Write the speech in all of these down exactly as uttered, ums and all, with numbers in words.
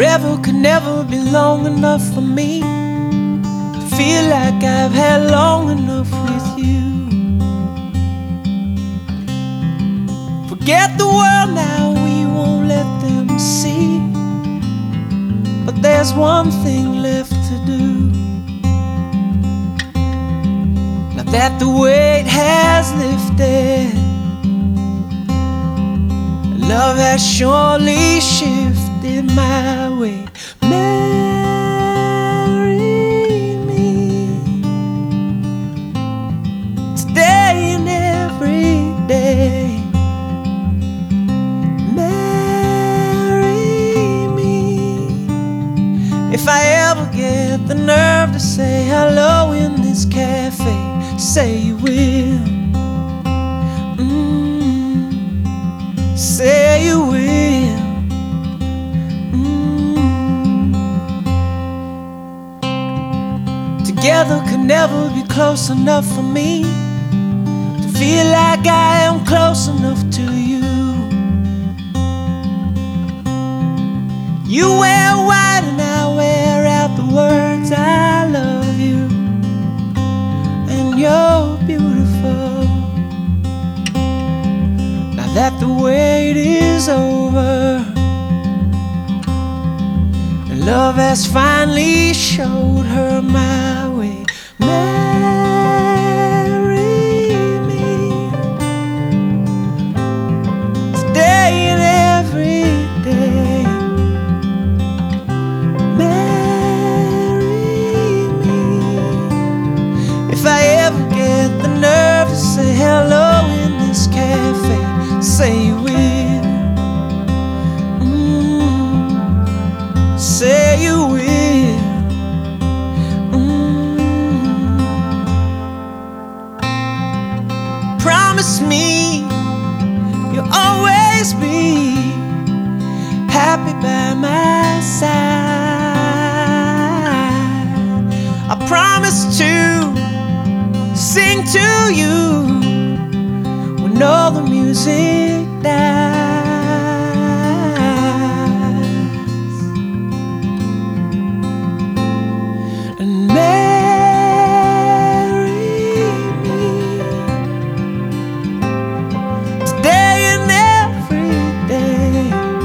Forever could never be long enough for me to feel like I've had long enough with you. Forget the world now, we won't let them see. But there's one thing left to do. Now that the weight has lifted, love has surely shifted my way. Marry me today and every day. Marry me. If I ever get the nerve to say hello in this cafe, say you will. Say you will. mm. Together could never be close enough for me to feel like I am close enough to you. You wear white and I wear out the words I love you, and you're beautiful. That the wait is over, and love has finally showed her my way. Marry me today and every day. Marry me. If I ever get the nerve to say hello in this cafe, say you will. mm. Say you will. mm. Promise me you'll always be happy by my side. I promise to sing to you when all the music dies. And marry me today and every day.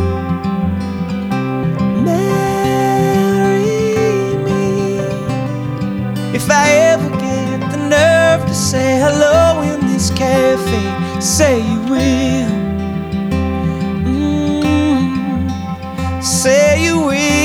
Marry me. If I ever get the nerve to say hello in this cafe, say you will. mm. Say you will.